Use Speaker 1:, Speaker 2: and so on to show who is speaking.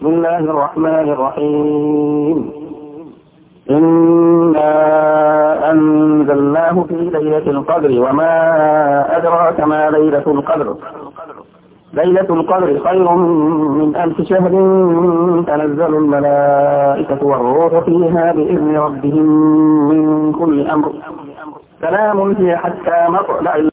Speaker 1: بسم الله الرحمن الرحيم إنا أنزلناه في ليلة القدر وما أدراك ما ليلة القدر ليلة القدر خير من 1000 شهر تنزل الملائكة والروح فيها بإذن ربهم من كل أمر سلام هي حتى مطلع